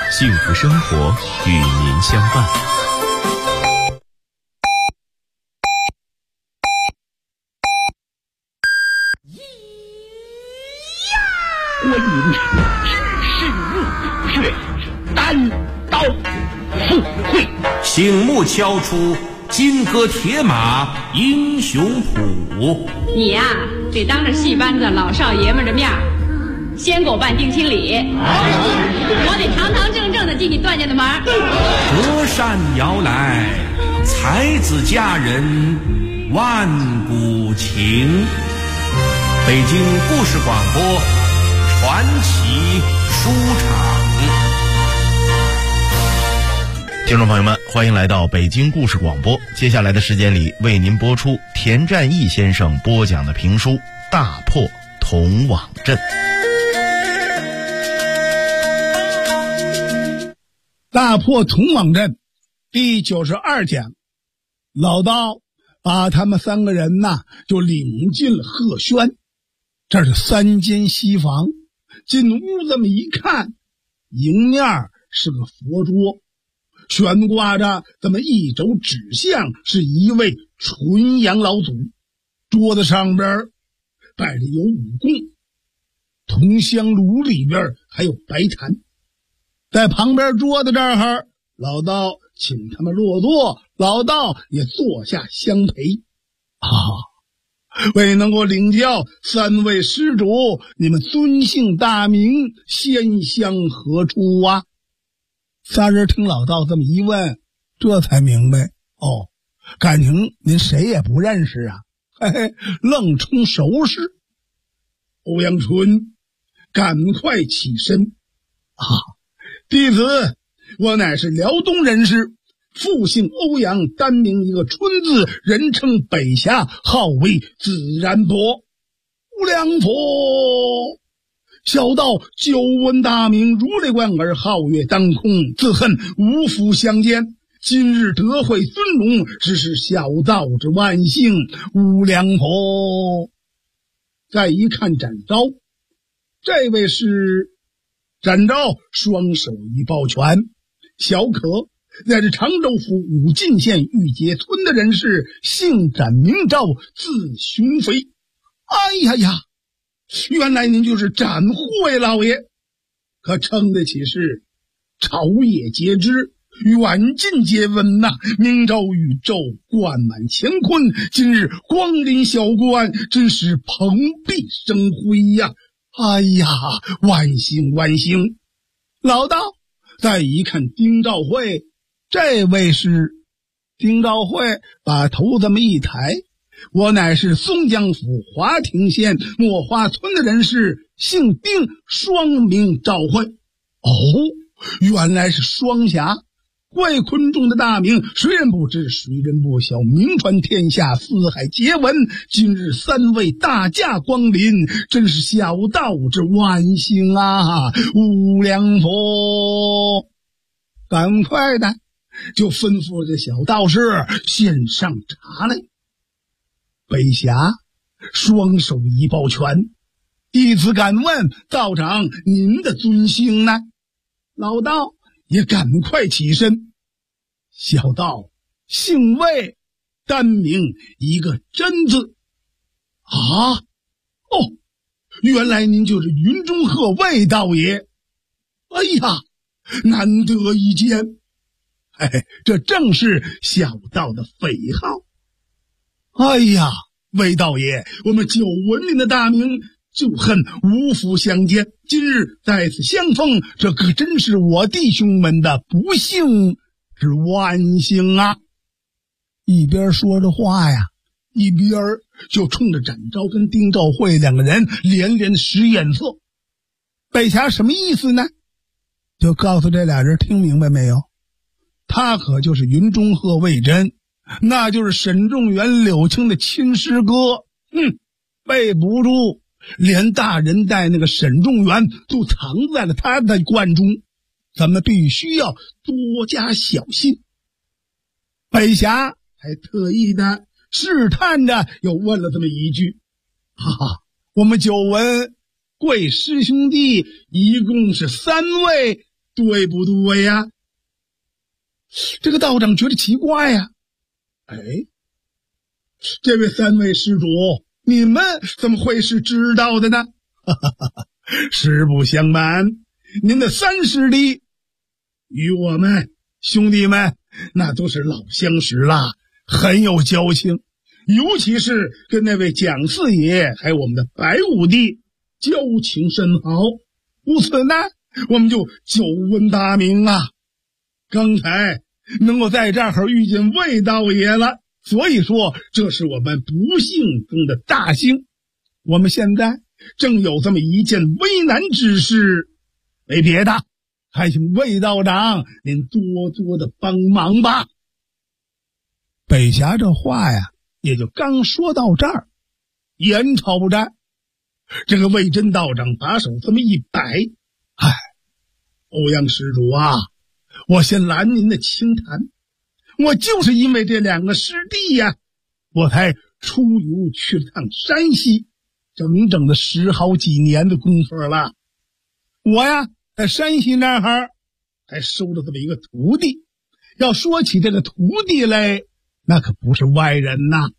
幸福生活与您相伴。 观音只是入穴，单刀赴会， 醒目敲出金戈铁马英雄谱。 你呀，得当着戏班子老少爷们的面先给我办定亲礼，我得堂堂正正的进你段家的门。 隔山遥来，才子佳人万古情。北京故事广播传奇书场。 听众朋友们，欢迎来到北京故事广播。接下来的时间里，为您播出田占义先生播讲的评书《大破铜网阵》。 大破铜网阵第92讲，老道把他们3个人就领进了鹤轩。这是3间西房，进屋这么一看，迎面是个佛桌，悬挂着这么一轴纸像，是一位纯阳老祖。桌子上边摆着有5供，铜香炉里边还有白檀。在旁边桌子这儿，老道请他们落座，老道也坐下相陪。未能够领教3位施主，你们尊姓大名，仙乡何处啊？3人听老道这么一问，这才明白，感情您谁也不认识啊，愣充熟识。欧阳春赶快起身，弟子我乃是辽东人士，父姓欧阳，单名一个春字，人称北峡，号为自然伯。无量佛，小道久闻大名，如雷贯耳，皓月当空，自恨无福相见。今日得会尊荣，只是小道之万幸。无量佛。再一看展昭，这位是展昭，双手一抱拳，小可在这常州府武进县玉碣村的人士，姓展名昭，字雄飞。哎呀，原来您就是展惠老爷，可称得起是朝野皆知，远近皆闻明朝宇宙，冠满乾坤，今日光临小观，真是蓬荜生辉呀！哎呀，万幸万幸。老道再一看丁兆会，这位是丁兆会，把头这么一抬，我乃是松江府华亭县墨花村的人士，姓丁，双名兆会。原来是双侠，怪坤中的大名，谁人不知，谁人不晓，名传天下，四海皆闻。今日3位大驾光临，真是小道之万幸啊！无量佛。赶快的就吩咐这小道士献上茶来。北峡双手一抱拳，弟子敢问道长您的尊姓呢？老道也赶快起身，小道姓魏，单名一个真字。原来您就是云中鹤魏道爷。哎呀，难得一见。这正是小道的匪号。哎呀，魏道爷，我们久闻您的大名，就恨无福相见，今日在此相逢，这可真是我弟兄们的不幸之万幸啊！一边说着话呀，一边就冲着展昭跟丁兆会2个人连连使眼色。北峡什么意思呢？就告诉这俩人听明白没有？他可就是云中鹤魏真，那就是沈仲元柳青的亲师哥。背不住，连大人带那个沈仲元都藏在了他的观中，咱们必须要多加小心。北峡还特意的试探着又问了这么一句：我们久闻贵师兄弟一共是3位， 对不对呀？这个道长觉得奇怪呀，这位三位施主，你们怎么会是知道的呢？实不相瞒，您的三师弟与我们兄弟们那都是老相识啦，很有交情，尤其是跟那位蒋四爷还有我们的白武帝交情甚好，故此呢，我们就久闻大名啊。刚才能够在这儿遇见魏道爷了，所以说这是我们不幸中的大幸。我们现在正有这么一件危难之事，没别的，还请魏道长您多多的帮忙吧。北峡这话呀，也就刚说到这儿，言超不沾。这个魏真道长把手这么一摆，欧阳施主啊，我先拦您的轻谈，我就是因为这两个师弟呀，我才出游去了趟山西，整整的10好几年的功夫了。我呀，在山西那儿还收了这么一个徒弟。要说起这个徒弟来，那可不是外人呐，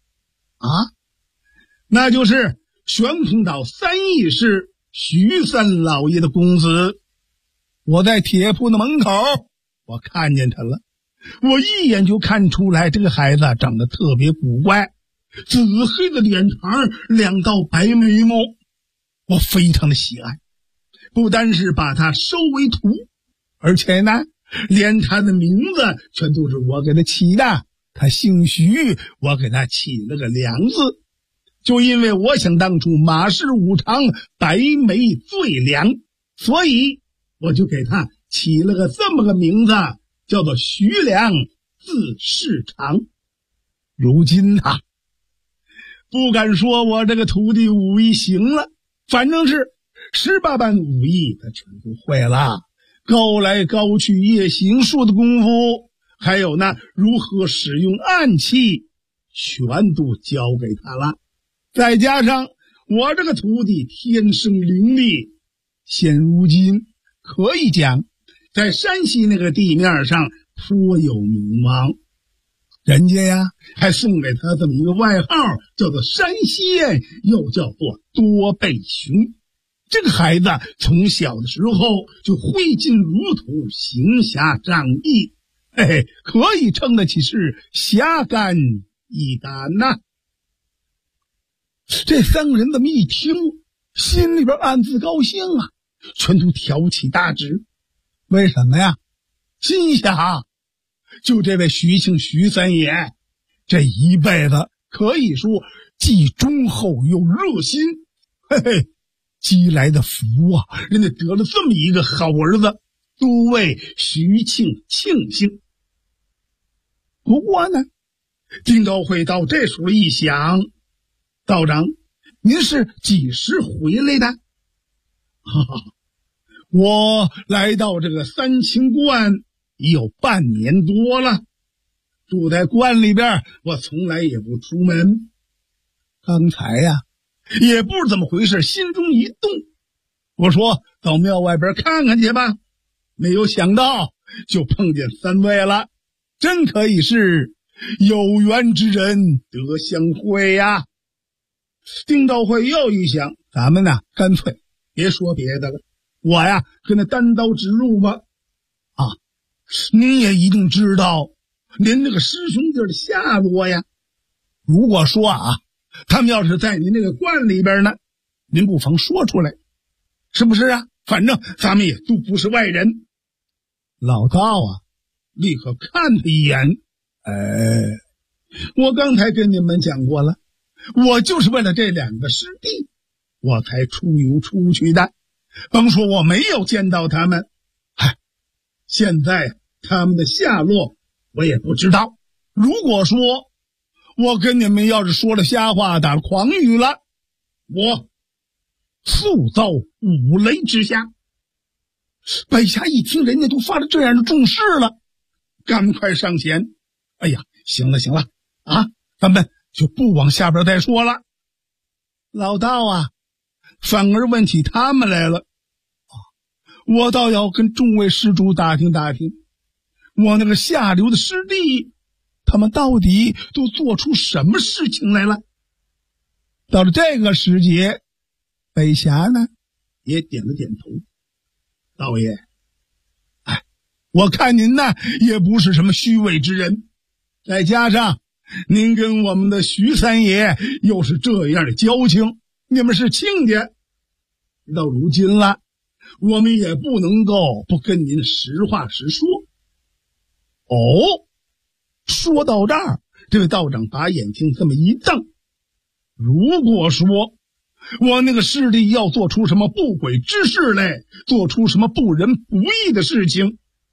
那就是玄空岛三义士徐三老爷的公子。我在铁铺的门口，我看见他了，我一眼就看出来这个孩子长得特别古怪，紫黑的脸庞，2道白眉毛，我非常的喜爱，不单是把他收为徒，而且呢，连他的名字全都是我给他起的。他姓徐，我给他起了个良字，就因为我想当初马氏五常，白眉最良，所以我就给他起了个这么个名字，叫做徐良，字世长。如今不敢说我这个徒弟武艺行了，反正是18般武艺他全都会了，高来高去夜行术的功夫，还有呢如何使用暗器，全都教给他了。再加上我这个徒弟天生伶俐，现如今可以讲在山西那个地面上颇有名望，人家呀还送给他这么一个外号，叫做山仙，又叫做多倍熊。这个孩子从小的时候就挥金如土，行侠仗义，可以称得起是侠肝义胆呐。这3个人这么一听，心里边暗自高兴啊，全都挑起大指。为什么呀？心想就这位徐姓徐三爷，这一辈子可以说既忠厚又热心，积来的福啊，人家得了这么一个好儿子，都为徐庆庆幸。不过呢，丁高会到这时候一想，道长您是几时回来的？我来到这个三清观已有半年多了，住在观里边，我从来也不出门。刚才呀，也不知怎么回事，心中一动，我说到庙外边看看去吧。没有想到就碰见3位了，真可以是有缘之人得相会呀。丁道会又一想，咱们呢干脆别说别的了，我呀跟他单刀直入吧。您也一定知道您这个师兄弟的下落呀。如果说他们要是在您那个观里边呢，您不妨说出来，是不是啊？反正咱们也都不是外人。老道立刻看他一眼，我刚才跟你们讲过了，我就是为了这2个师弟我才出游出去的，甭说我没有见到他们，现在他们的下落我也不知道。如果说我跟你们要是说了瞎话，打了诳语了，我速遭五雷之下。北峡一听人家都发了这样的重誓了，赶快上前，行了咱们就不往下边再说了。老道反而问起他们来了。 我倒要跟众位施主打听打听，我那个下流的师弟，他们到底都做出什么事情来了。到了这个时节，北峡呢也点了点头。道爷，我看您呢也不是什么虚伪之人，再加上您跟我们的徐三爷又是这样的交情，你们是亲家，到如今了，我们也不能够不跟您实话实说。说到这儿，这位道长把眼睛这么一瞪，如果说我那个师弟要做出什么不轨之事来，做出什么不仁不义的事情，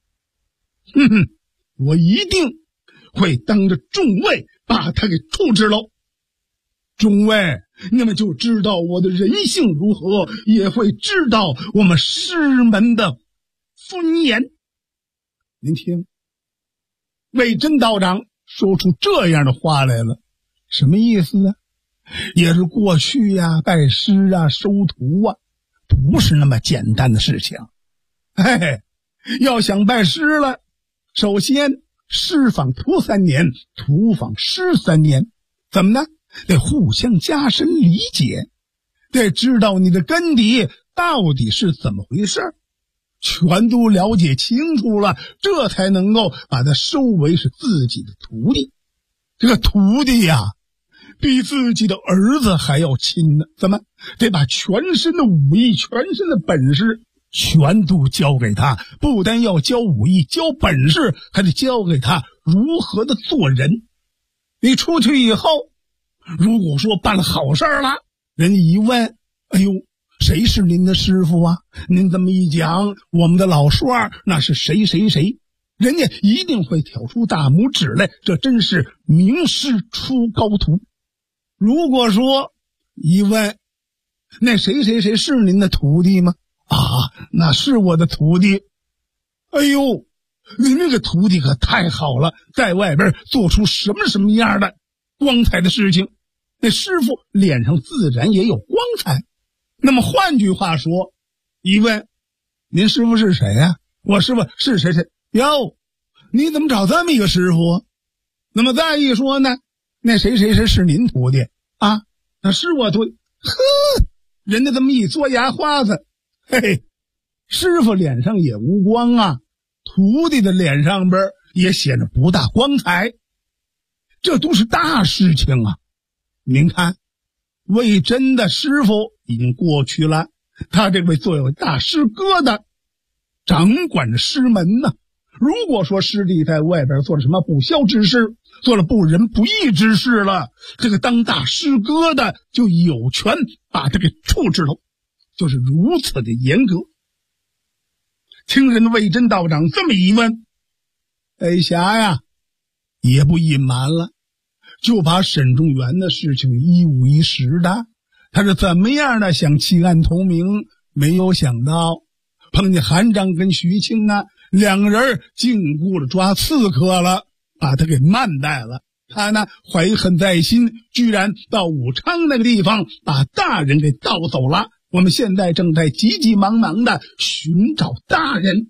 我一定会当着众位把他给处置喽。众位，你们就知道我的人性如何，也会知道我们师门的尊严。您听，魏真道长说出这样的话来了，什么意思啊？也是过去呀，拜师啊，收徒啊，不是那么简单的事情。要想拜师了，首先师访徒3年，徒访师3年，怎么呢？得互相加深理解，得知道你的根底到底是怎么回事，全都了解清楚了，这才能够把他收为是自己的徒弟。这个徒弟呀，比自己的儿子还要亲呢。怎么得把全身的武艺，全身的本事全都教给他？不但要教武艺，教本事，还得教给他如何的做人。你出去以后，如果说办了好事了，人家一问，哎呦，谁是您的师傅啊？您这么一讲，我们的老帅那是谁谁谁，人家一定会挑出大拇指来，这真是名师出高徒。如果说一问，那谁谁谁是您的徒弟吗？那是我的徒弟。哎呦，您那个徒弟可太好了，在外边做出什么样的光彩的事情，那师傅脸上自然也有光彩。那么换句话说，一问，您师傅是谁呀？我师傅是谁谁。哟，你怎么找这么一个师傅？那么再一说呢，那谁谁谁是您徒弟啊？那是我徒弟。人家这么一嘬牙花子，师傅脸上也无光啊，徒弟的脸上边也显得不大光彩，这都是大事情啊。您看，魏真的师傅已经过去了，他这位作为大师哥的掌管着师门呢。如果说师弟在外边做了什么不肖之事，做了不仁不义之事了，这个当大师哥的就有权把他给处置了，就是如此的严格。听人的魏真道长这么一问，北峡呀也不隐瞒了，就把沈仲元的事情一五一十的，他是怎么样的想弃暗投明，没有想到碰见韩章跟徐青啊，两个人禁锢了抓刺客了，把他给慢待了。他呢怀恨在心，居然到武昌那个地方把大人给盗走了。我们现在正在急急忙忙的寻找大人。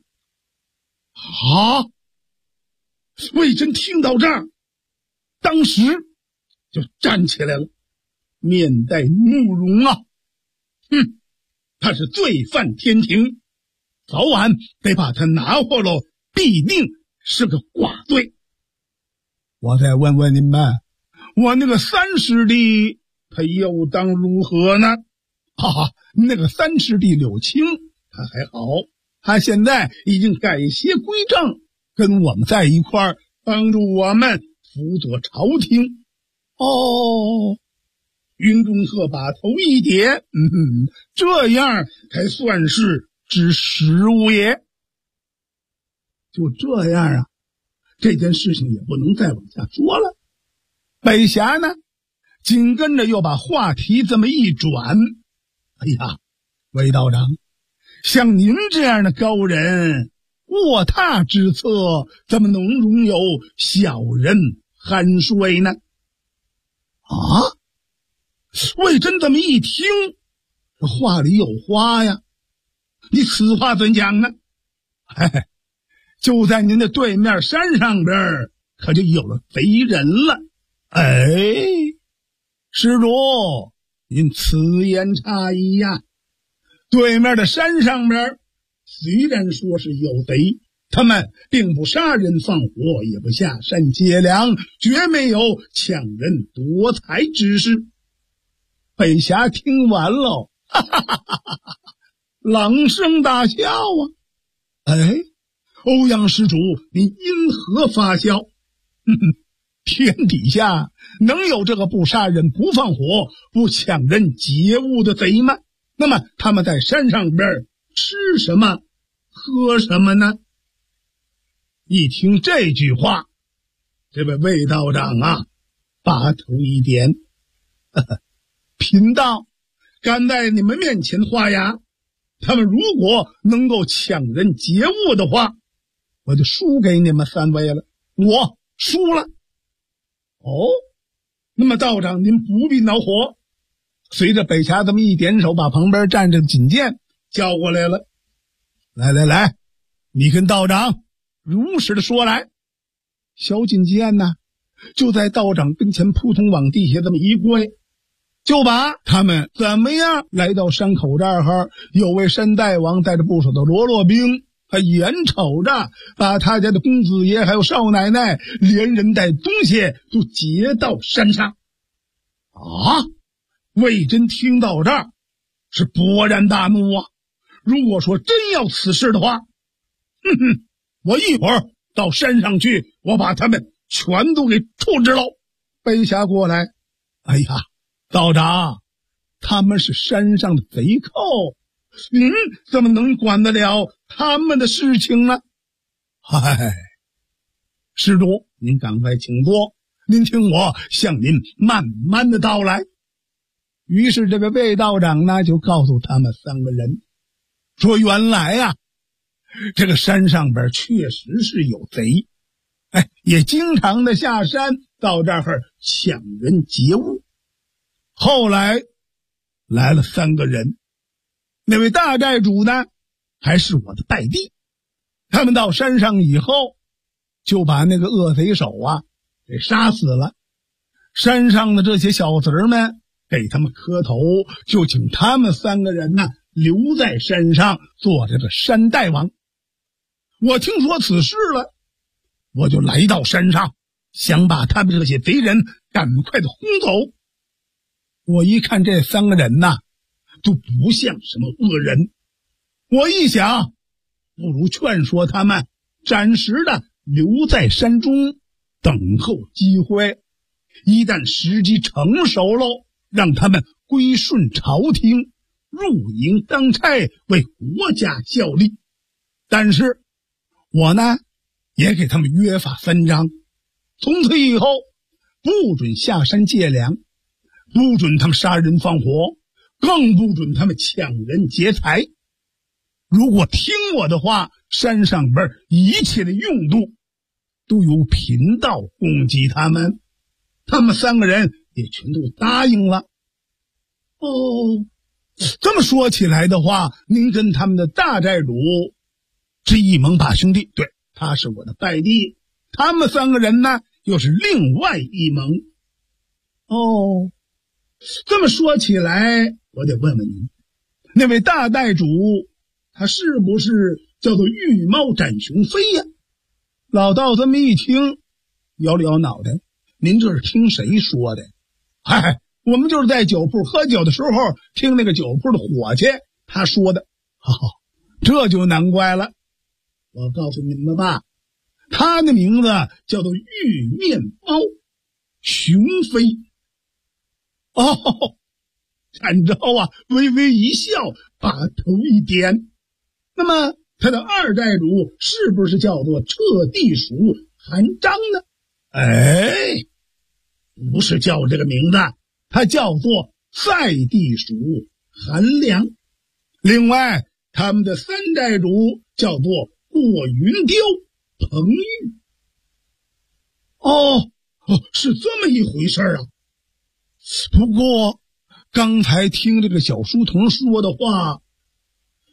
魏真听到这儿，当时就站起来了，面带怒容啊！他是罪犯天庭，早晚得把他拿回喽，必定是个挂罪。我再问问你们，我那个三师弟他又当如何呢？那个三师弟柳青他还好，他现在已经改邪归正，跟我们在一块儿，帮助我们辅佐朝廷。云中鹤把头一点，这样才算是知时务也。就这样啊，这件事情也不能再往下说了。北峡呢，紧跟着又把话题这么一转，魏道长，像您这样的高人，卧榻之侧怎么能容有小人酣睡呢？魏真这么一听，这话里有话呀。 你此话怎讲呢？哎，就在您的对面山上边可就有了贼人了。哎，施主，您此言差矣呀。对面的山上边虽然说是有贼，他们并不杀人放火，也不下山劫粮，绝没有抢人夺财之事。北侠听完了，哈哈哈哈哈，朗声大笑啊！哎，欧阳施主，你因何发笑？天底下能有这个不杀人、不放火、不抢人劫物的贼吗？那么他们在山上边吃什么、喝什么呢？一听这句话，这位魏道长啊，把头一点，贫道敢在你们面前画押，他们如果能够抢人劫物的话，我就输给你们3位了，我输了。哦，那么道长您不必恼火。随着北侠这么一点手，把旁边站着的锦剑叫过来了。来，你跟道长如实的说来。小锦剑呢，就在道长跟前扑通往地下这么一跪，就把他们怎么样来到山口这儿，有位山大王带着部署的罗罗兵，他眼瞅着把他家的公子爷还有少奶奶连人带东西都劫到山上。啊！魏征听到这儿是勃然大怒啊！如果说真要此事的话，我一会儿到山上去，我把他们全都给处置喽。北侠过来，哎呀，道长，他们是山上的贼寇，您怎么能管得了他们的事情呢？嗨，施主，您赶快请坐，您听我向您慢慢的道来。于是这位魏道长呢，就告诉他们3个人说，原来啊，这个山上边确实是有贼，也经常的下山到这儿抢人劫物。后来来了3个人，那位大寨主呢，还是我的拜弟。他们到山上以后，就把那个恶贼手啊给杀死了。山上的这些小贼们给他们磕头，就请他们3个人呢留在山上做这个山大王。我听说此事了，我就来到山上，想把他们这些贼人赶快的轰走。我一看这3个人呐，都不像什么恶人，我一想，不如劝说他们暂时的留在山中，等候机会，一旦时机成熟喽，让他们归顺朝廷，入营当差，为国家效力。但是我呢，也给他们约法3章，从此以后不准下山借粮，不准他们杀人放火，更不准他们抢人劫财。如果听我的话，山上边一切的用度都由贫道供给他们。他们3个人也全都答应了。哦，这么说起来的话，您跟他们的大寨主是一盟把兄弟，对，他是我的拜弟，他们3个人呢又是另外一盟。哦，这么说起来，我得问问您，那位大寨主他是不是叫做御猫斩雄飞呀？老道这么一听，摇了摇脑袋，您这是听谁说的？嗨，我们就是在酒铺喝酒的时候听那个酒铺的伙计他说的。这就难怪了。我告诉你们吧，他的名字叫做玉面猫雄飞。展昭啊微微一笑，把头一点。那么他的2寨主是不是叫做彻地鼠韩章呢？不是叫这个名字，他叫做赛地鼠韩良。另外他们的3寨主叫做过云雕彭玉。是这么一回事啊。不过刚才听这个小书童说的话，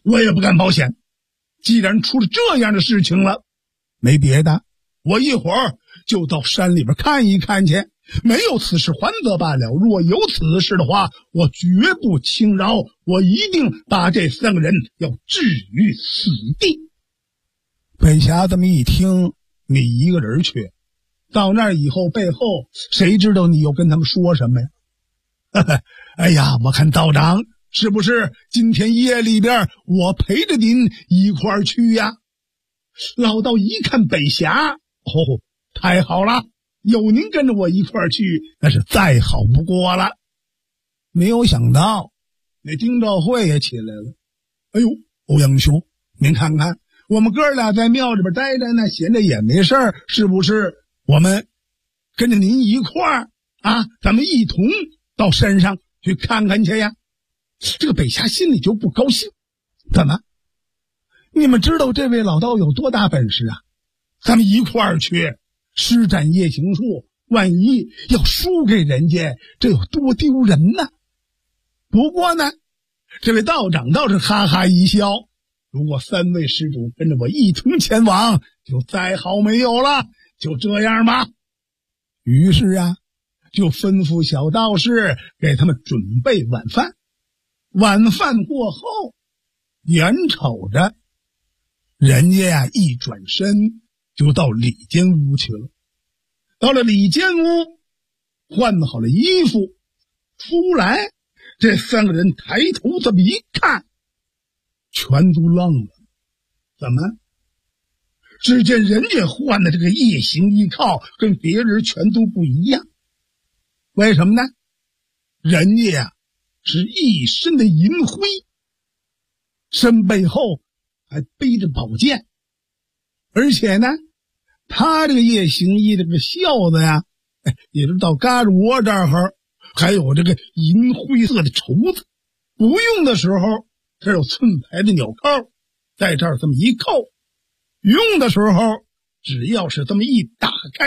我也不敢保险。既然出了这样的事情了，没别的，我一会儿就到山里边看一看去，没有此事还则罢了，若有此事的话，我绝不轻饶，我一定把这3个人要置于死地。北霞这么一听，你一个人去，到那儿以后背后谁知道你又跟他们说什么呀？哎呀，我看道长是不是今天夜里边我陪着您一块儿去呀？老道一看北霞，太好了，有您跟着我一块儿去，那是再好不过了。没有想到那丁兆会也起来了。哎呦，欧阳兄，您看看我们哥俩在庙里边待着呢，闲着也没事儿，是不是我们跟着您一块儿啊，咱们一同到山上去看看去呀？这个北霞心里就不高兴。怎么？你们知道这位老道有多大本事啊？咱们一块儿去施展夜行术，万一要输给人家，这有多丢人呢？不过呢，这位道长倒是哈哈一笑，如果3位施主跟着我一同前往，就再好没有了，就这样吧。于是啊，就吩咐小道士给他们准备晚饭。晚饭过后，眼瞅着人家呀一转身就到里间屋去了。到了里间屋，换好了衣服出来，这3个人抬头这么一看，全都愣了。怎么？只见人家换的这个夜行衣靠跟别人全都不一样。为什么呢？人家呀是一身的银灰，身背后还背着宝剑，而且呢他这个夜行衣这个袖子呀，也是到嘎吱窝这儿还有这个银灰色的绸子，不用的时候这有寸牌的纽扣，在这儿这么一扣，用的时候只要是这么一打开，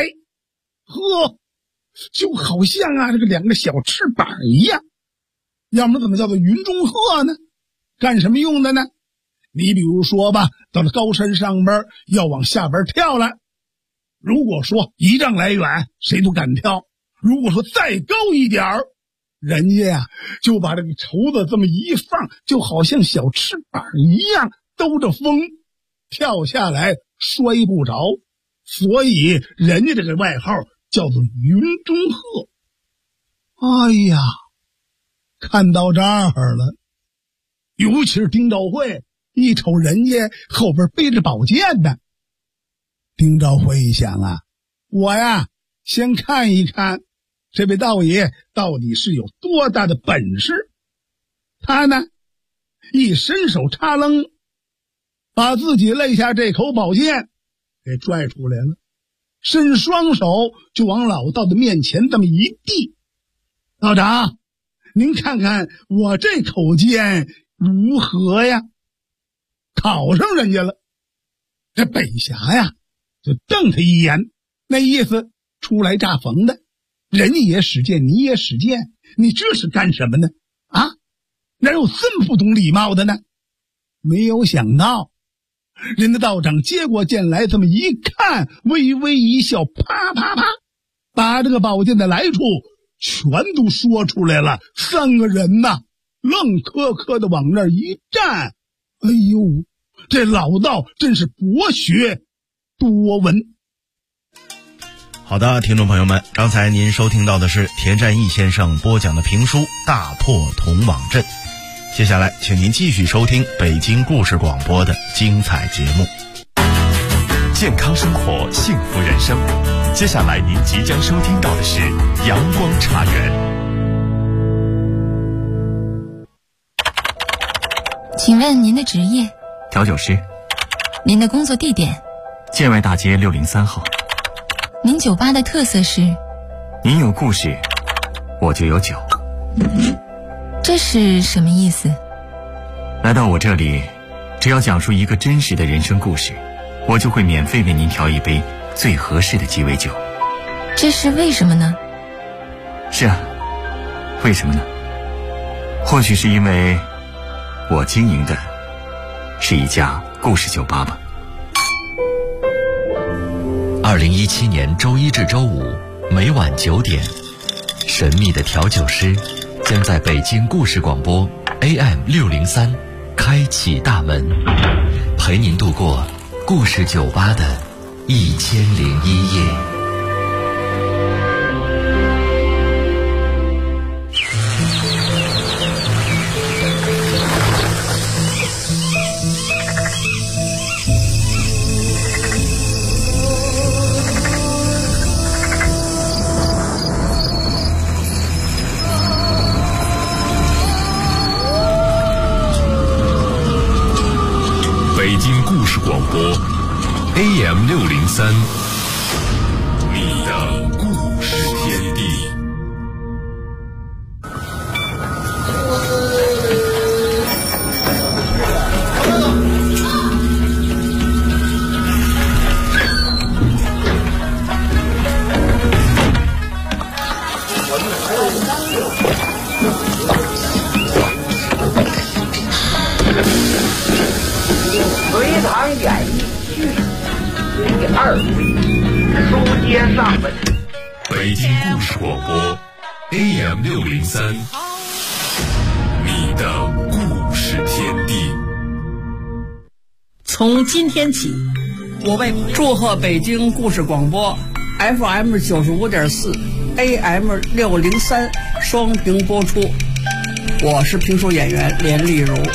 就好像啊这个2个小翅膀一样。要么怎么叫做云中鹤呢？干什么用的呢？你比如说吧，到了高山上边要往下边跳了，如果说1丈来远谁都敢跳，如果说再高一点儿，人家呀就把这个绸子这么一放，就好像小翅膀一样兜着风跳下来摔不着，所以人家这个外号叫做云中鹤。哎呀，看到这儿了，尤其是丁兆会一瞅人家后边背着宝剑的，丁兆会一想啊，我呀先看一看这位道爷到底是有多大的本事。他呢一伸手插楞，把自己肋下这口宝剑给拽出来了，伸双手就往老道的面前这么一递。道长，您看看我这口剑如何呀？考上人家了。这北霞呀就瞪他一眼，那意思初来乍逢的，人家也使剑你也使剑，你这是干什么呢？啊，哪有这么不懂礼貌的呢？没有想到人家道长接过剑来，这么一看，微微一笑，啪啪啪，把这个宝剑的来处全都说出来了。3个人呐愣磕磕的往那儿一站，哎呦，这老道真是博学多闻。 好的，听众朋友们，刚才您收听到的是田占义先生播讲的评书《大破铜网阵》。接下来请您继续收听北京故事广播的精彩节目。 健康生活，幸福人生。接下来您即将收听到的是阳光茶园。 请问您的职业？ 调酒师。 您的工作地点？ 建外大街603号。 您酒吧的特色是？ 您有故事，我就有酒。 这是什么意思？ 来到我这里，只要讲述一个真实的人生故事，我就会免费为您调一杯最合适的鸡尾酒。 这是为什么呢？ 是啊，为什么呢？或许是因为我经营的是一家故事酒吧吧。 2017年周一至周五每晚9点，神秘的调酒师将在北京故事广播 AM603 开启大门，陪您度过故事酒吧的1001夜。 北京故事广播 AM603， 你的故事天地。 隋唐演义序第2回，书接上文。 北京故事广播 AM603， 你的故事天地。 从今天起，我为祝贺北京故事广播 FM95.4 AM603 双屏播出。我是评书演员连丽如。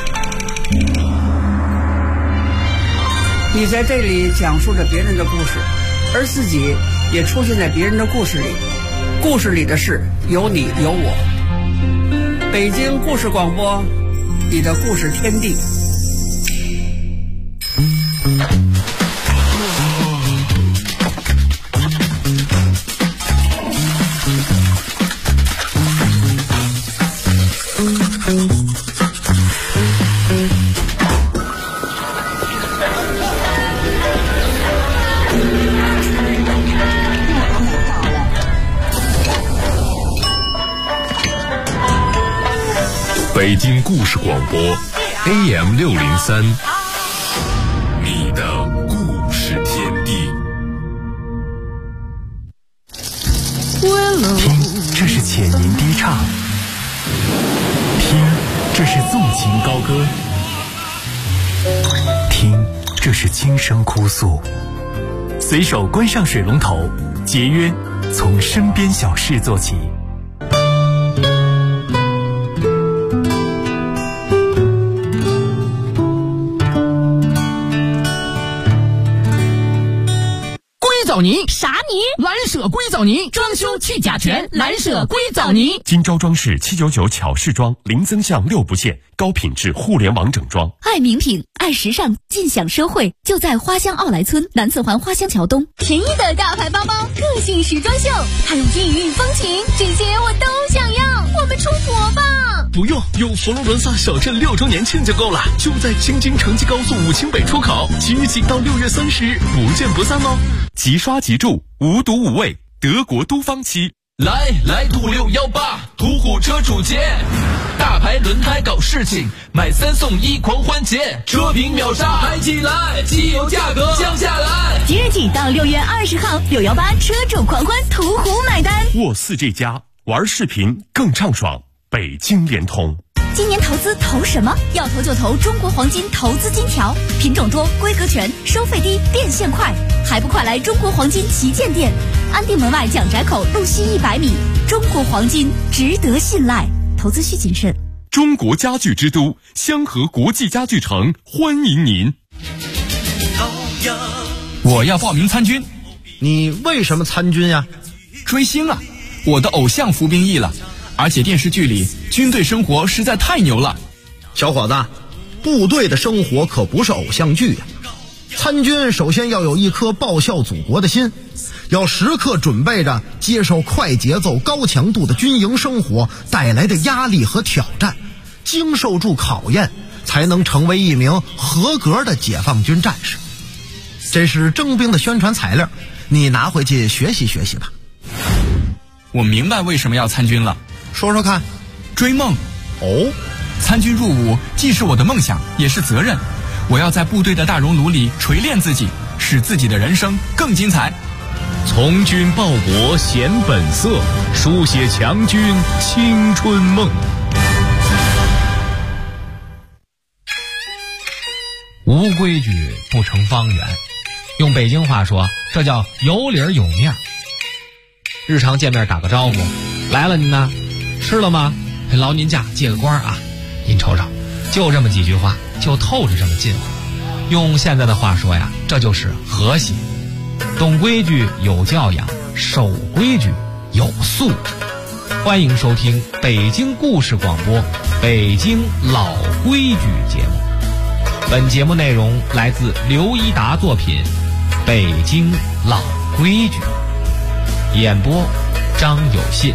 你在这里讲述着别人的故事，而自己也出现在别人的故事里。故事里的事有你有我。北京故事广播，你的故事天地。 北京故事广播 AM603， 你的故事天地。 听，这是浅吟低唱；听，这是纵情高歌；听，这是轻声哭诉。随手关上水龙头，节约从身边小事做起。 硅藻泥啥泥？ 蓝舍硅藻泥，装修去甲醛，蓝舍硅藻泥。 今朝装饰799巧饰装，零增项6不限，高品质互联网整装。 爱名品，爱时尚，尽享奢惠，就在花乡奥莱村南四环花乡桥东。 便宜的大牌包包，个性时装秀，还有异域风情，这些我都想要。我们出国吧！ 不用，有佛罗伦萨小镇6周年庆就够了，就在京津城际高速武清北出口，7日起到6月30日，不见不散哦。 即刷即住，无毒无味，德国都方漆。 来兔618，途虎车主节，大牌轮胎搞事情，买3送1狂欢节，车评秒杀，嗨起来，汽油价格降下来。 即日起到6月20号，618车主狂欢，途虎买单。 沃4这家玩视频更畅爽，北京联通。 今年投资投什么？要投就投中国黄金投资金条，品种多，规格全，收费低，变现快，还不快来中国黄金旗舰店，安定门外蒋宅口路西100米。中国黄金值得信赖，投资需谨慎。 中国家具之都香河国际家具城欢迎您。 我要报名参军。 你为什么参军呀？ 追星啊，我的偶像服兵役了，而且电视剧里军队生活实在太牛了。 小伙子，部队的生活可不是偶像剧呀。参军首先要有一颗报效祖国的心，要时刻准备着接受快节奏高强度的军营生活带来的压力和挑战，经受住考验，才能成为一名合格的解放军战士。这是征兵的宣传材料，你拿回去学习学习吧。 我明白为什么要参军了， 说说看。 追梦。 哦， 参军入伍既是我的梦想，也是责任。 我要在部队的大熔炉里锤炼自己，使自己的人生更精彩。 从军报国显本色，书写强军青春梦。 无规矩不成方圆，用北京话说，这叫有理有面。日常见面打个招呼，来了您呢，吃了吗？劳您驾，借个光啊！您瞅瞅，就这么几句话，就透着这么近乎。用现在的话说呀，这就是和谐。懂规矩有教养，守规矩有素质。欢迎收听北京故事广播《北京老规矩》节目。本节目内容来自刘一达作品《北京老规矩》，演播张有信。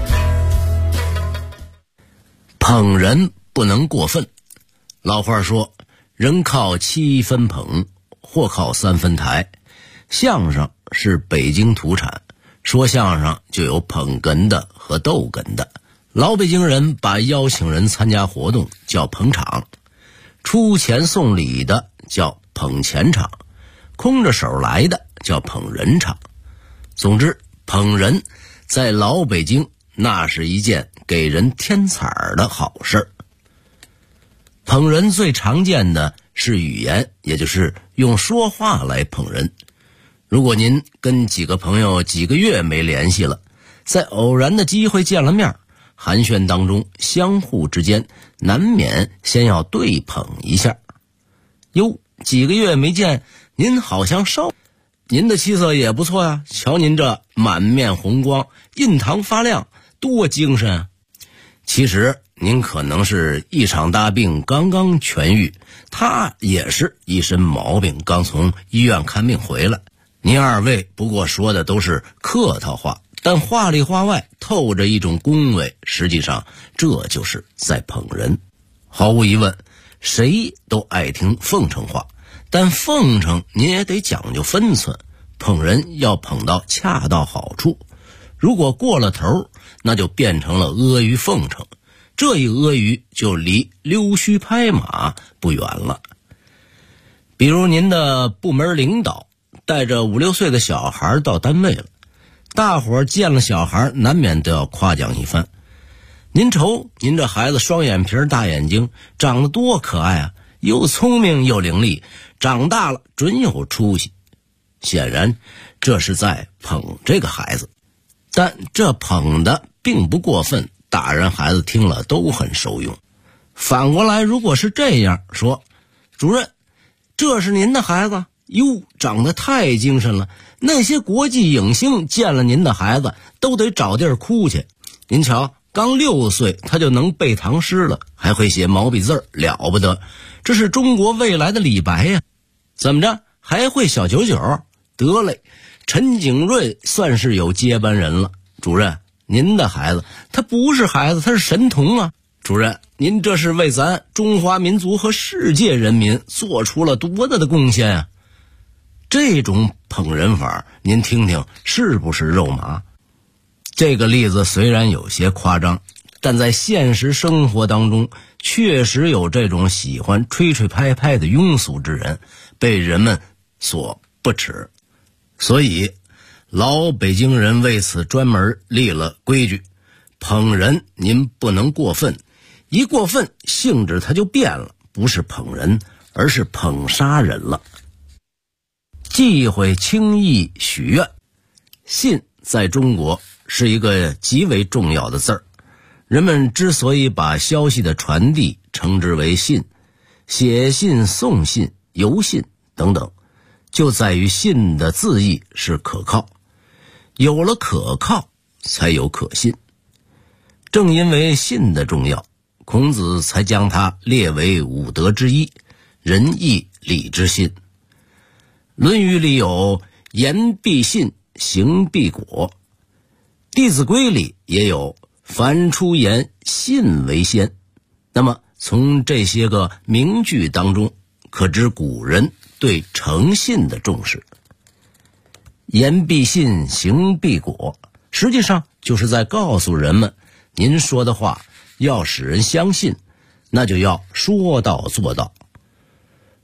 捧人不能过分。老话说，人靠7分捧，货靠3分抬。相声是北京土产，说相声就有捧哏的和逗哏的。老北京人把邀请人参加活动叫捧场，出钱送礼的叫捧钱场，空着手来的叫捧人场。总之，捧人在老北京那是一件给人添彩的好事。捧人最常见的是语言，也就是用说话来捧人。如果您跟几个朋友几个月没联系了，在偶然的机会见了面，寒暄当中相互之间难免先要对捧一下。哟，几个月没见，您好像瘦，您的气色也不错呀，瞧您这满面红光，印堂发亮，多精神啊！其实您可能是一场大病刚刚痊愈，他也是一身毛病刚从医院看病回来。您二位不过说的都是客套话，但话里话外透着一种恭维，实际上这就是在捧人。毫无疑问，谁都爱听奉承话，但奉承您也得讲究分寸，捧人要捧到恰到好处。如果过了头，那就变成了阿谀奉承，这一阿谀就离溜须拍马不远了。比如您的部门领导带着5、6岁的小孩到单位了，大伙儿见了小孩难免都要夸奖一番。您瞅您这孩子双眼皮大眼睛，长得多可爱啊，又聪明又伶俐，长大了准有出息。显然这是在捧这个孩子，但这捧的并不过分，大人孩子听了都很受用。反过来，如果是这样说，主任，这是您的孩子？哟，长得太精神了，那些国际影星见了您的孩子都得找地儿哭去。您瞧，刚6岁他就能背唐诗了，还会写毛笔字，了不得，这是中国未来的李白呀。怎么着，还会小九九？得嘞，陈景润算是有接班人了。主任，您的孩子他不是孩子，他是神童啊。主任，您这是为咱中华民族和世界人民做出了多大的贡献啊！这种捧人法，您听听是不是肉麻？这个例子虽然有些夸张，但在现实生活当中，确实有这种喜欢吹吹拍拍的庸俗之人，被人们所不齿。所以老北京人为此专门立了规矩，捧人您不能过分，一过分性质它就变了，不是捧人，而是捧杀人了。忌讳轻易许愿。信在中国是一个极为重要的字儿，人们之所以把消息的传递称之为信，写信、送信、邮信等等，就在于信的字义是可靠。有了可靠，才有可信。正因为信的重要，孔子才将它列为5德之一，仁义礼智信。论语里有言必信，行必果。弟子规里也有凡出言，信为先。那么从这些个名句当中，可知古人对诚信的重视。言必信，行必果，实际上就是在告诉人们，您说的话要使人相信，那就要说到做到。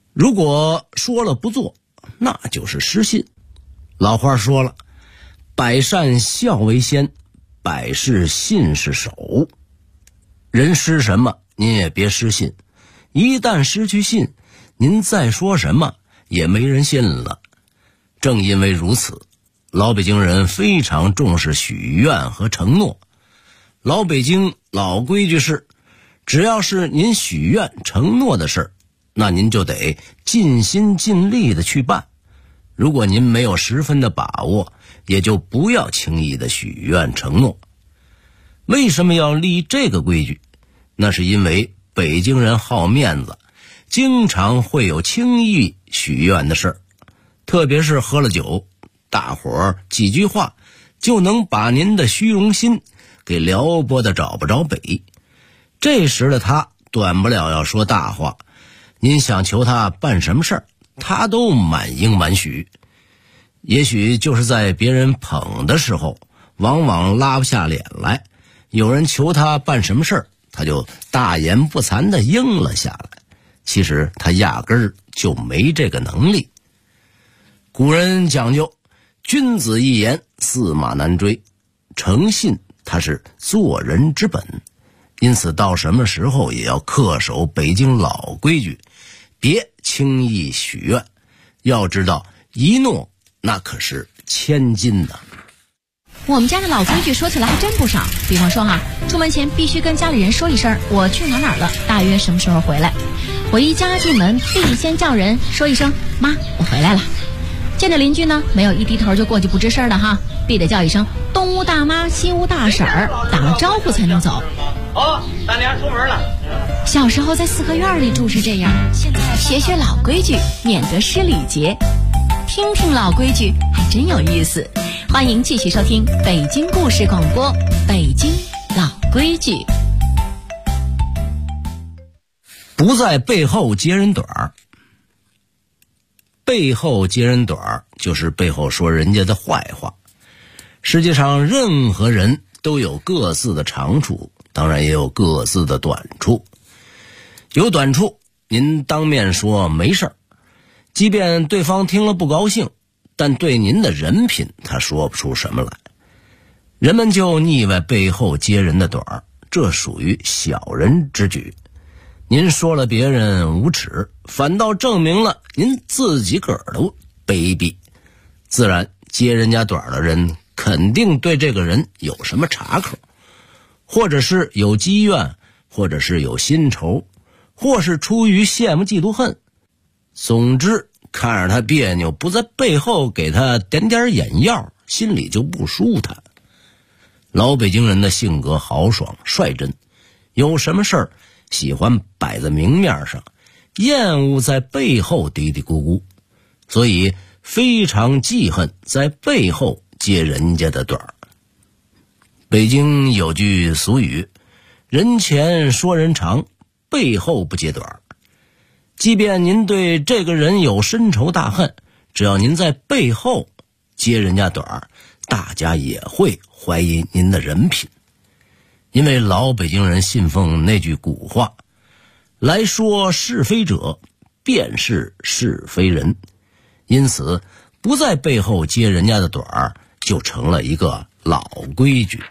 如果说了不做，那就是失信。老话说了，百善孝为先，百事信是首。人失什么您也别失信，一旦失去信，您再说什么也没人信了。正因为如此，老北京人非常重视许愿和承诺。老北京老规矩是，只要是您许愿承诺的事儿，那您就得尽心尽力的去办。如果您没有十分的把握，也就不要轻易的许愿承诺。为什么要立这个规矩？那是因为北京人好面子，经常会有轻易许愿的事儿，特别是喝了酒，大伙儿几句话就能把您的虚荣心给撩拨的找不着北。这时的他短不了要说大话，您想求他办什么事儿，他都满应满许。也许就是在别人捧的时候，往往拉不下脸来，有人求他办什么事儿，他就大言不惭地应了下来。其实他压根儿就没这个能力。古人讲究君子一言，驷马难追，诚信它是做人之本。因此到什么时候也要恪守北京老规矩，别轻易许愿。要知道一诺那可是千金呐。 我们家的老规矩说起来还真不少，比方说出门前必须跟家里人说一声我去哪儿了，大约什么时候回来。我一家进门必先叫人说一声妈我回来了。见着邻居呢，没有一低头就过去不吱声的必得叫一声东屋大妈西屋大婶儿，打了招呼才能走。 大娘出门了。 小时候在四合院里住是这样，现在学老规矩，免得失礼节。听听老规矩还真有意思。欢迎继续收听北京故事广播，北京老规矩。 不在背后揭人短儿。背后揭人短儿就是背后说人家的坏话。世界上任何人都有各自的长处，当然也有各自的短处。有短处您当面说没事儿，即便对方听了不高兴，但对您的人品他说不出什么来。人们就腻歪背后揭人的短儿，这属于小人之举。您说了别人无耻，反倒证明了您自己个儿的卑鄙。自然揭人家短儿的人肯定对这个人有什么茬口，或者是有积怨，或者是有新仇，或是出于羡慕嫉妒恨。总之看着他别扭，不在背后给他点点眼药，心里就不舒坦。老北京人的性格豪爽率真，有什么事儿喜欢摆在明面上，厌恶在背后嘀嘀咕咕，所以非常记恨在背后揭人家的短儿。北京有句俗语，人前说人长，背后不揭短儿。即便您对这个人有深仇大恨，只要您在背后揭人家短儿，大家也会怀疑您的人品。因为老北京人信奉那句古话，来说是非者便是是非人，因此不在背后揭人家的短儿就成了一个老规矩。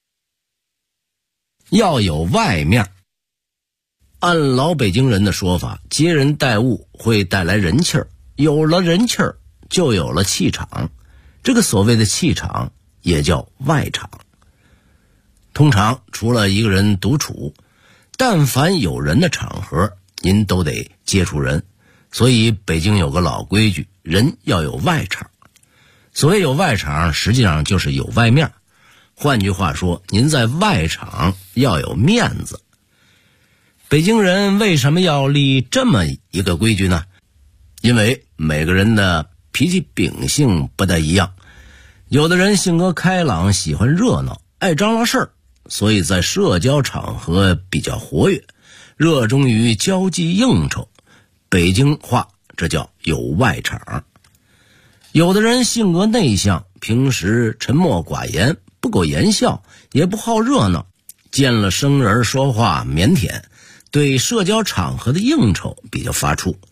要有外面。按老北京人的说法，接人待物会带来人气儿，有了人气儿就有了气场，这个所谓的气场也叫外场。通常除了一个人独处，但凡有人的场合，您都得接触人，所以北京有个老规矩，人要有外场。所谓有外场，实际上就是有外面。换句话说，您在外场要有面子。北京人为什么要立这么一个规矩呢？因为每个人的脾气秉性不太一样，有的人性格开朗，喜欢热闹，爱张罗事儿，所以在社交场合比较活跃，热衷于交际应酬。北京话这叫有外场。有的人性格内向，平时沉默寡言，不苟言笑，也不好热闹，见了生人说话腼腆，对社交场合的应酬比较发怵。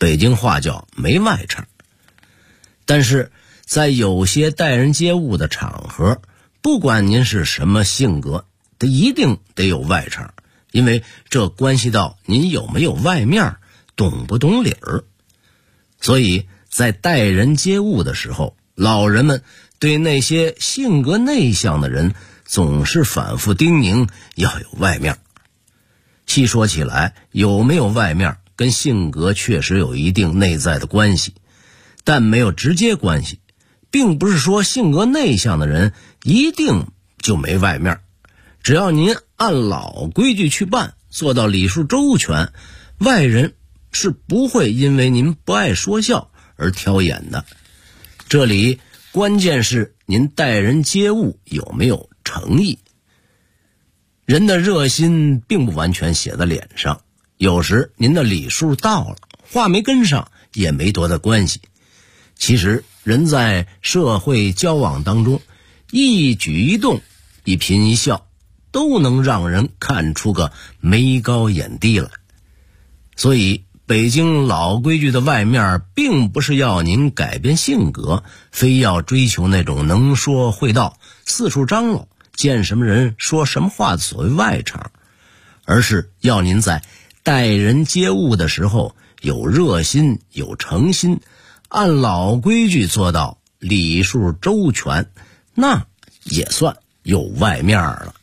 北京话叫没外茬。但是在有些待人接物的场合，不管您是什么性格，它一定得有外茬，因为这关系到您有没有外面，懂不懂理儿。所以在待人接物的时候，老人们对那些性格内向的人总是反复叮咛要有外面。细说起来，有没有外面跟性格确实有一定内在的关系，但没有直接关系，并不是说性格内向的人一定就没外面。只要您按老规矩去办，做到礼数周全，外人是不会因为您不爱说笑而挑眼的。这里关键是您待人接物有没有诚意。人的热心并不完全写在脸上，有时您的礼数到了，话没跟上也没多大关系。其实人在社会交往当中，一举一动，一颦一笑，都能让人看出个眉高眼低来。所以北京老规矩的外面并不是要您改变性格，非要追求那种能说会道，四处张罗，见什么人说什么话的所谓外茬，而是要您在待人接物的时候有热心有诚心，按老规矩做到礼数周全，那也算有外面了。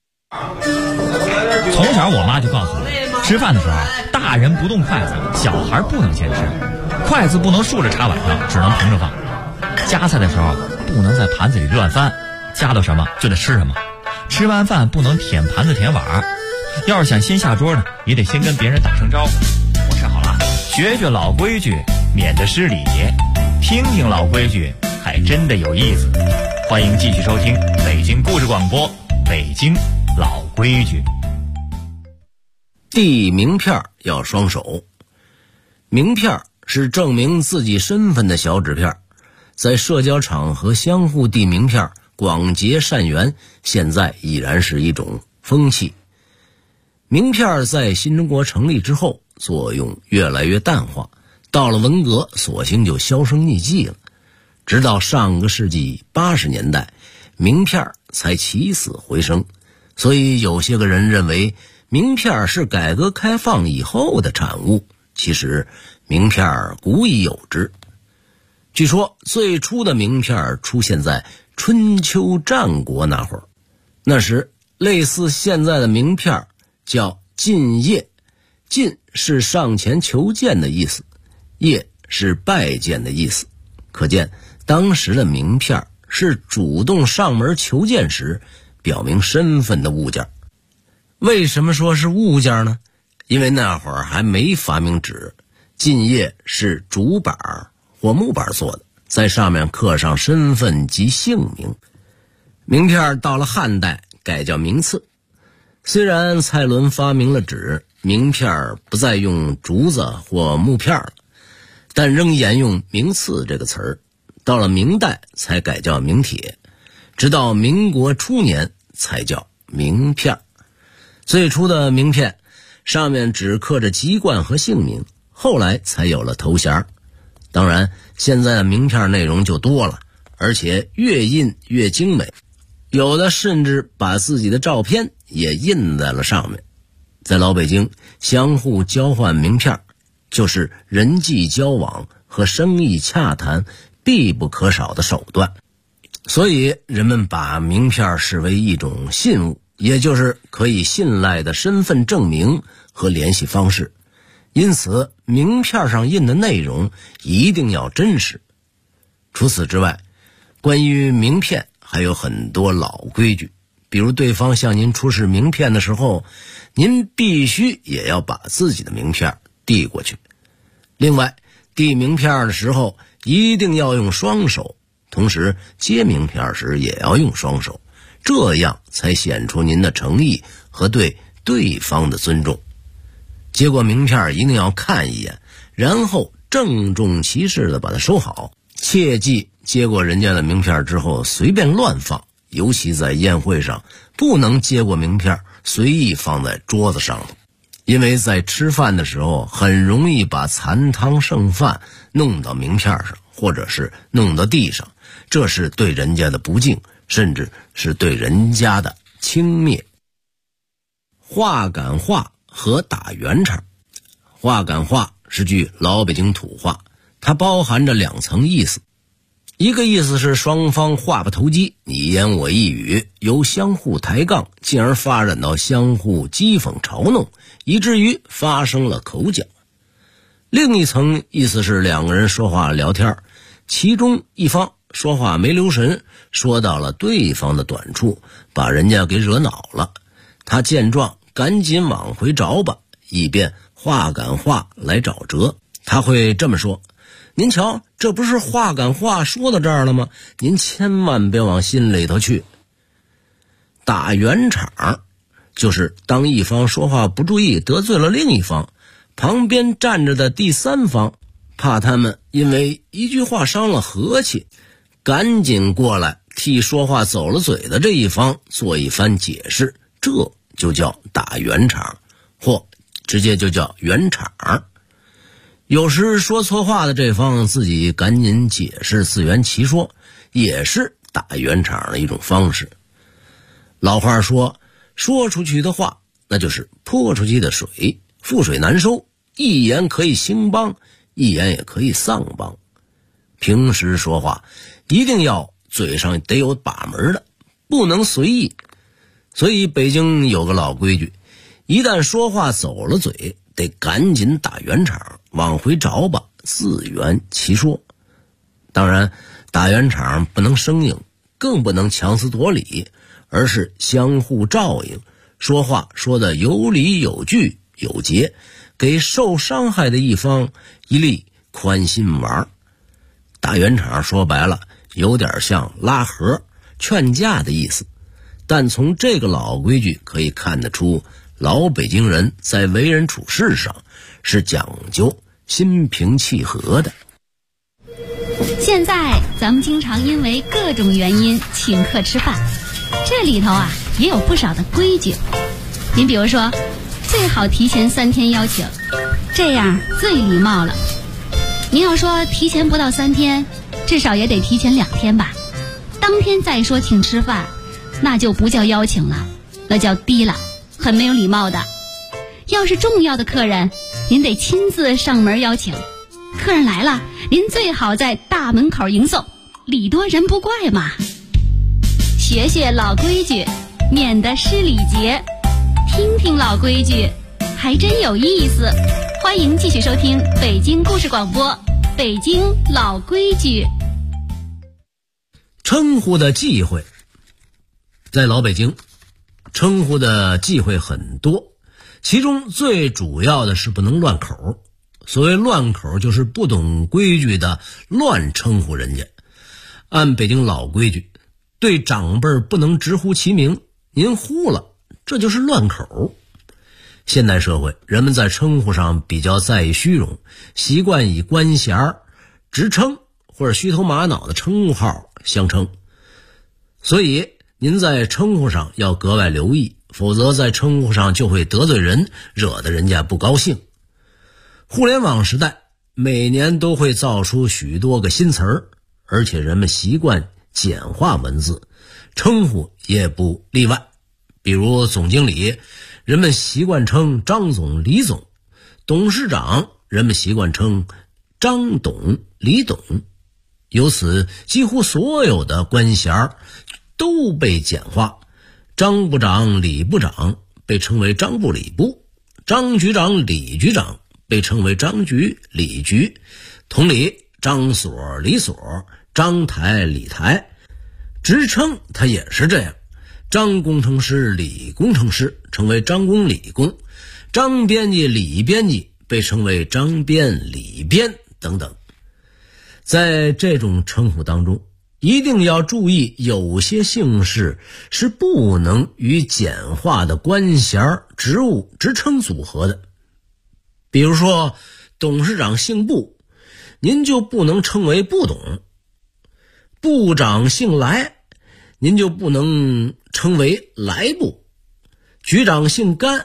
从小我妈就告诉我，吃饭的时候大人不动筷子，小孩不能先吃，筷子不能竖着插碗上，只能平着放，夹菜的时候不能在盘子里乱翻，夹到什么就得吃什么，吃完饭不能舔盘子舔碗，要是想先下桌呢，也得先跟别人打声招呼，我吃好了，学学老规矩，免得失礼，听听老规矩还真的有意思。欢迎继续收听北京故事广播，北京老规矩。 递名片要双手。名片是证明自己身份的小纸片，在社交场合相互递名片，广结善缘，现在已然是一种风气。名片在新中国成立之后，作用越来越淡化，到了文革索性就销声匿迹了。直到上个世纪80年代，名片才起死回生。所以有些个人认为名片是改革开放以后的产物，其实名片古已有之。据说最初的名片出现在春秋战国那会儿，那时类似现在的名片叫进谒，进是上前求见的意思，谒是拜见的意思，可见当时的名片是主动上门求见时表明身份的物件。为什么说是物件呢？因为那会儿还没发明纸，进谒是竹板或木板做的，在上面刻上身份及姓名。名片到了汉代改叫名次。虽然蔡伦发明了纸，名片不再用竹子或木片了，但仍沿用名次这个词儿。到了明代才改叫名帖，直到民国初年才叫名片。最初的名片上面只刻着籍贯和姓名，后来才有了头衔。当然现在的名片内容就多了，而且越印越精美，有的甚至把自己的照片也印在了上面。在老北京，相互交换名片就是人际交往和生意洽谈必不可少的手段，所以人们把名片视为一种信物，也就是可以信赖的身份证明和联系方式。因此名片上印的内容一定要真实。除此之外，关于名片还有很多老规矩，比如对方向您出示名片的时候，您必须也要把自己的名片递过去。另外，递名片的时候一定要用双手，同时接名片时也要用双手，这样才显出您的诚意和对对方的尊重。接过名片一定要看一眼，然后郑重其事地把它收好。切记接过人家的名片之后随便乱放，尤其在宴会上不能接过名片随意放在桌子上头。 因为在吃饭的时候很容易把残汤剩饭弄到名片上，或者是弄到地上，这是对人家的不敬，甚至是对人家的轻蔑。话赶话和打圆场，话赶话是句老北京土话，它包含着2层意思。一个意思是双方话不投机，你一言我一语，由相互抬杠进而发展到相互讥讽嘲弄，以至于发生了口角。另一层意思是2个人说话聊天，其中一方说话没留神，说到了对方的短处，把人家给惹恼了，他见状赶紧往回找吧，以便话赶话来找辙。他会这么说：您瞧，这不是话赶话说到这儿了吗？您千万别往心里头去。打圆场就是当一方说话不注意得罪了另一方，旁边站着的第3方怕他们因为一句话伤了和气，赶紧过来替说话走了嘴的这一方做一番解释，这就叫打圆场，或直接就叫圆场。有时说错话的这方自己赶紧解释，自圆其说，也是打圆场的一种方式。老话说，说出去的话那就是泼出去的水，覆水难收，一言可以兴邦，一言也可以丧邦。平时说话一定要嘴上得有把门的，不能随意。所以北京有个老规矩，一旦说话走了嘴，得赶紧打圆场，往回找吧，自圆其说。当然打圆场不能生硬，更不能强词夺理，而是相互照应，说话说得有理有据有节，给受伤害的一方一粒宽心丸。打圆场说白了有点像拉合劝架的意思，但从这个老规矩可以看得出，老北京人在为人处事上是讲究心平气和的。 现在咱们经常因为各种原因请客吃饭，这里头也有不少的规矩。您比如说，最好提前3天邀请，这样最礼貌了。您要说提前不到3天，至少也得提前2天吧。当天再说请吃饭，那就不叫邀请了，那叫低了，很没有礼貌的。要是重要的客人，您得亲自上门邀请。客人来了，您最好在大门口迎送，礼多人不怪嘛。学学老规矩，免得失礼节。听听老规矩，还真有意思。欢迎继续收听北京故事广播，北京老规矩。 称呼的忌讳，在老北京称呼的忌讳很多，其中最主要的是不能乱口。所谓乱口，就是不懂规矩的乱称呼人家。按北京老规矩，对长辈不能直呼其名，您呼了，这就是乱口。现代社会，人们在称呼上比较在意虚荣，习惯以官衔、职称或者虚头玛瑙的称号相称。所以您在称呼上要格外留意，否则在称呼上就会得罪人，惹得人家不高兴。互联网时代，每年都会造出许多个新词儿，而且人们习惯简化文字，称呼也不例外。比如总经理，人们习惯称张总、李总；董事长，人们习惯称张董、李董。由此，几乎所有的官衔都被简化，张部长、李部长被称为张部、李部，张局长、李局长被称为张局、李局。同理，张所、李所、张台、李台。职称它也是这样，张工程师、李工程师称为张工、李工，张编辑、李编辑被称为张编、李编等等。在这种称呼当中，一定要注意，有些姓氏是不能与简化的官衔、职务、职称组合的。比如说，董事长姓布，您就不能称为布董；部长姓来，您就不能称为来部；局长姓甘，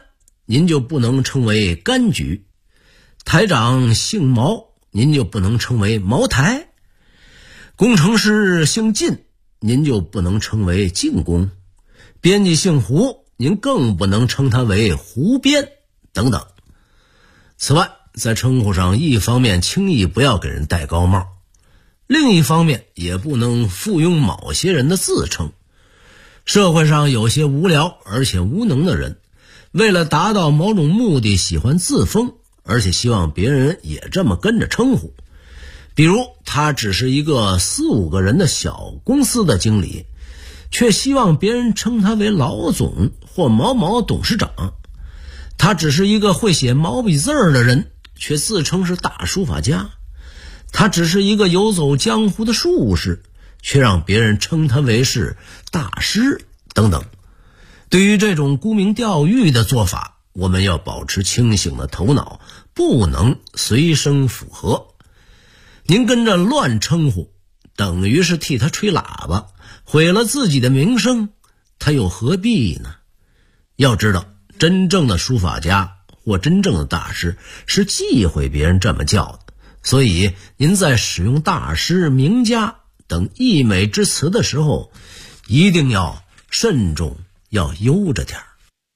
您就不能称为柑橘；台长姓毛，您就不能称为茅台；工程师姓靳，您就不能称为靳工；编辑姓胡，您更不能称他为胡编等等。此外，在称呼上一方面轻易不要给人戴高帽，另一方面也不能附庸某些人的自称。社会上有些无聊而且无能的人，为了达到某种目的喜欢自封，而且希望别人也这么跟着称呼。比如他只是一个4-5个人的小公司的经理，却希望别人称他为老总或某某董事长。他只是一个会写毛笔字的人，却自称是大书法家。他只是一个游走江湖的术士，却让别人称他为是大师等等。对于这种沽名钓誉的做法，我们要保持清醒的头脑，不能随声附和。您跟着乱称呼，等于是替他吹喇叭，毁了自己的名声，他又何必呢？要知道，真正的书法家或真正的大师是忌讳别人这么叫的，所以您在使用大师、名家等溢美之词的时候，一定要慎重，要悠着点儿。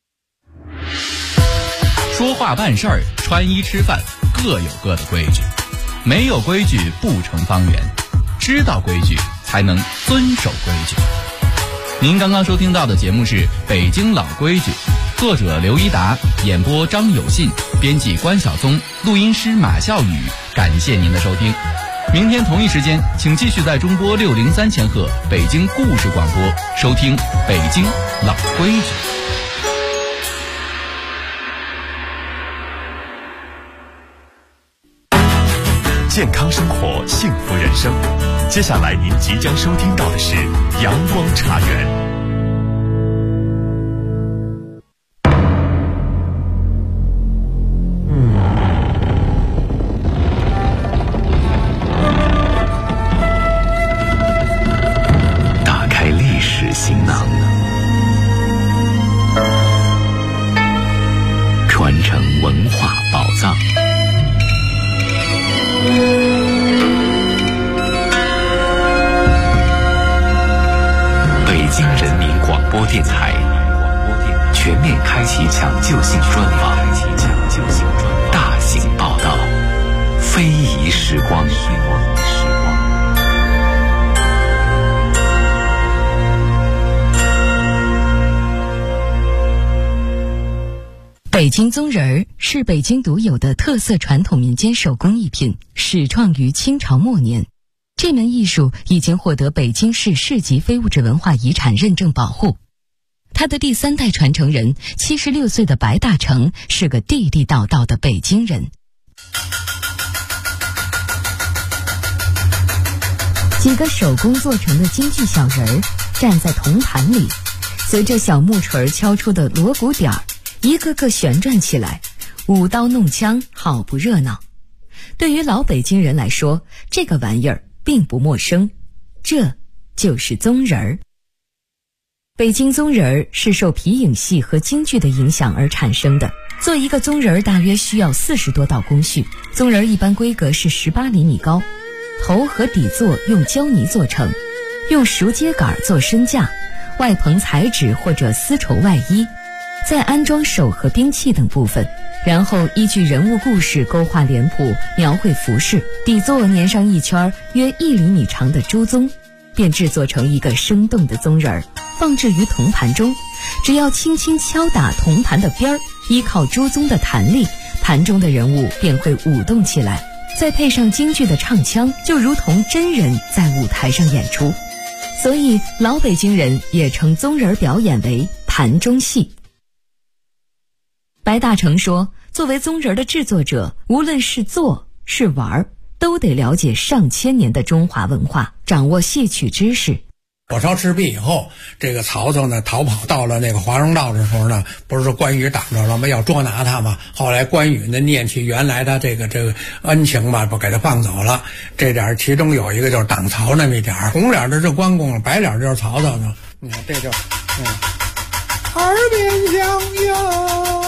说话办事儿、穿衣吃饭各有各的规矩，没有规矩不成方圆，知道规矩才能遵守规矩。您刚刚收听到的节目是《北京老规矩》，作者刘一达，演播张有信，编辑关晓松，录音师马笑宇。感谢您的收听，明天同一时间，请继续在中波603千赫北京故事广播收听《北京老规矩》。 健康生活，幸福人生。接下来您即将收听到的是阳光茶园。 打开历史行囊，传承文化宝藏。北京人民广播电台全面开启抢救性专访，大型报道，非遗时光。 北京宗人儿是北京独有的特色传统民间手工艺品，始创于清朝末年。这门艺术已经获得北京市市级非物质文化遗产认证保护。他的第3代传承人76岁的白大成是个地地道道的北京人。几个手工做成的京剧小人儿站在铜盘里，随着小木锤敲出的锣鼓点儿，一个个旋转起来，舞刀弄枪，好不热闹。对于老北京人来说，这个玩意儿并不陌生，这就是宗人儿。北京宗人儿是受皮影戏和京剧的影响而产生的。做一个宗人儿大约需要40多道工序。宗人儿一般规格是18厘米高，头和底座用胶泥做成，用熟秸秆做身架，外棚彩纸或者丝绸外衣，再安装手和兵器等部分，然后依据人物故事勾画脸谱，描绘服饰，底座粘上一圈约1厘米长的猪鬃，便制作成一个生动的宗人儿，放置于铜盘中。只要轻轻敲打铜盘的边儿，依靠猪鬃的弹力，盘中的人物便会舞动起来，再配上京剧的唱腔，就如同真人在舞台上演出。所以老北京人也称宗人表演为盘中戏。白大成说，作为宗人的制作者，无论是做是玩，都得了解上千年的中华文化，掌握戏曲知识。 火烧赤壁以后，这个曹操呢逃跑到了那个华容道的时候呢，不是说关羽挡着了吗？要捉拿他嘛。后来关羽呢念起原来他这个恩情吧，不给他放走了。这点其中有一个就是挡曹那么一点，红脸的是关公，白脸就是曹操呢。你看这就耳边响哟。 第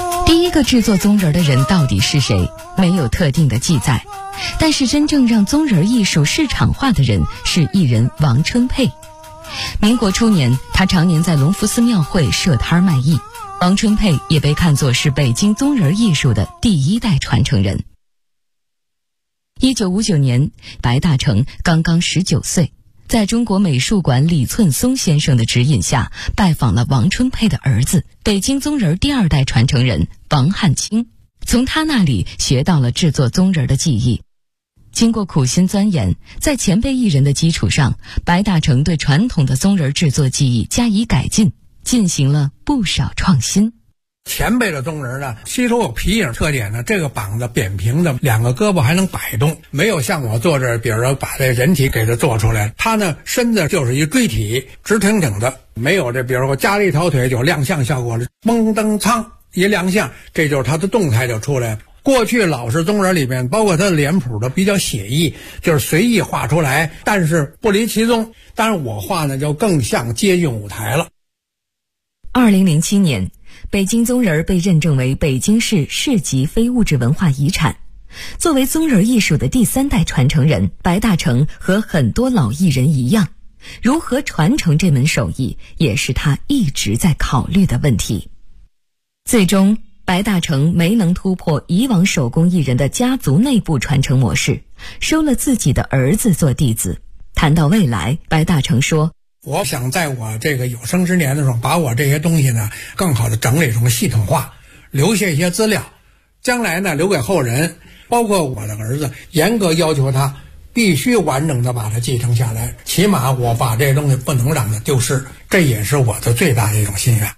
第一个制作宗人的人到底是谁，没有特定的记载。但是真正让宗人艺术市场化的人是艺人王春佩。民国初年，他常年在隆福寺庙会设摊卖艺。王春佩也被看作是北京宗人艺术的第一代传承人。1959年，白大成刚刚19岁，在中国美术馆李寸松先生的指引下，拜访了王春佩的儿子，北京宗人第二代传承人王汉卿，从他那里学到了制作宗人的技艺。经过苦心钻研，在前辈艺人的基础上，白大成对传统的宗人制作技艺加以改进，进行了不少创新。 前辈的宗人呢，吸收有皮影特点呢，这个膀子扁平的，两个胳膊还能摆动，没有像我坐这儿，比如说把这人体给它做出来。他呢，身子就是一锥体，直挺挺的，没有这，比如说加了一条腿就亮相效果了，嘣噔苍一亮相，这就是他的动态就出来了。过去老式宗人里面，包括他的脸谱的比较写意，就是随意画出来，但是不离其宗。当然我画呢就更像接近舞台了。 2007年，北京宗人被认证为北京市市级非物质文化遗产。作为宗人艺术的第三代传承人，白大成和很多老艺人一样，如何传承这门手艺，也是他一直在考虑的问题。最终，白大成没能突破以往手工艺人的家族内部传承模式，收了自己的儿子做弟子。谈到未来，白大成说， 我想在我这个有生之年的时候，把我这些东西呢更好的整理成系统化，留下一些资料，将来呢留给后人，包括我的儿子，严格要求他必须完整的把它继承下来，起码我把这些东西不能让它丢失，这也是我的最大的一种心愿。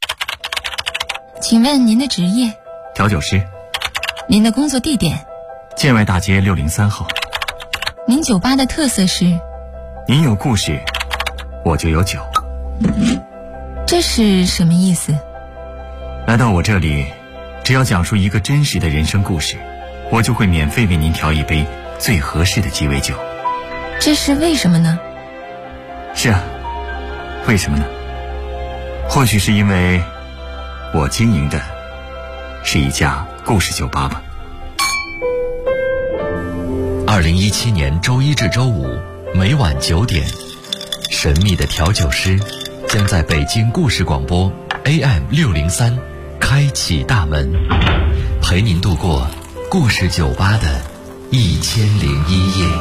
请问您的职业？ 调酒师。 您的工作地点？ 建外大街603号。 您酒吧的特色是？ 您有故事，我就有酒。 这是什么意思？ 来到我这里，只要讲述一个真实的人生故事，我就会免费为您调一杯最合适的鸡尾酒。 这是为什么呢？ 是啊，为什么呢？或许是因为我经营的是一家故事酒吧吧。 2017年周一至周五每晚9点，神秘的调酒师将在北京故事广播 AM603 开启大门，陪您度过故事酒吧的1001夜。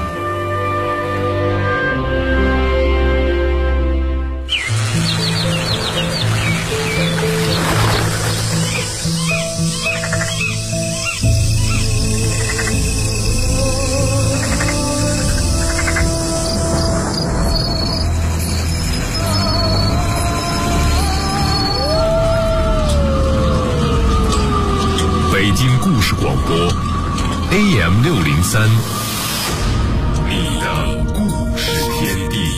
北京故事广播 AM603， 你的故事天地。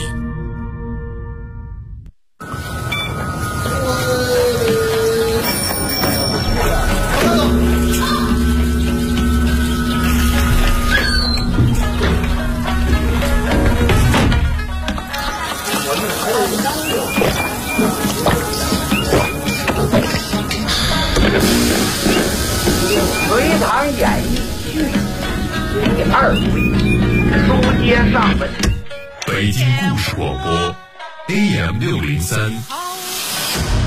隋唐演义续第2回，书接上文。 北京故事广播 AM603。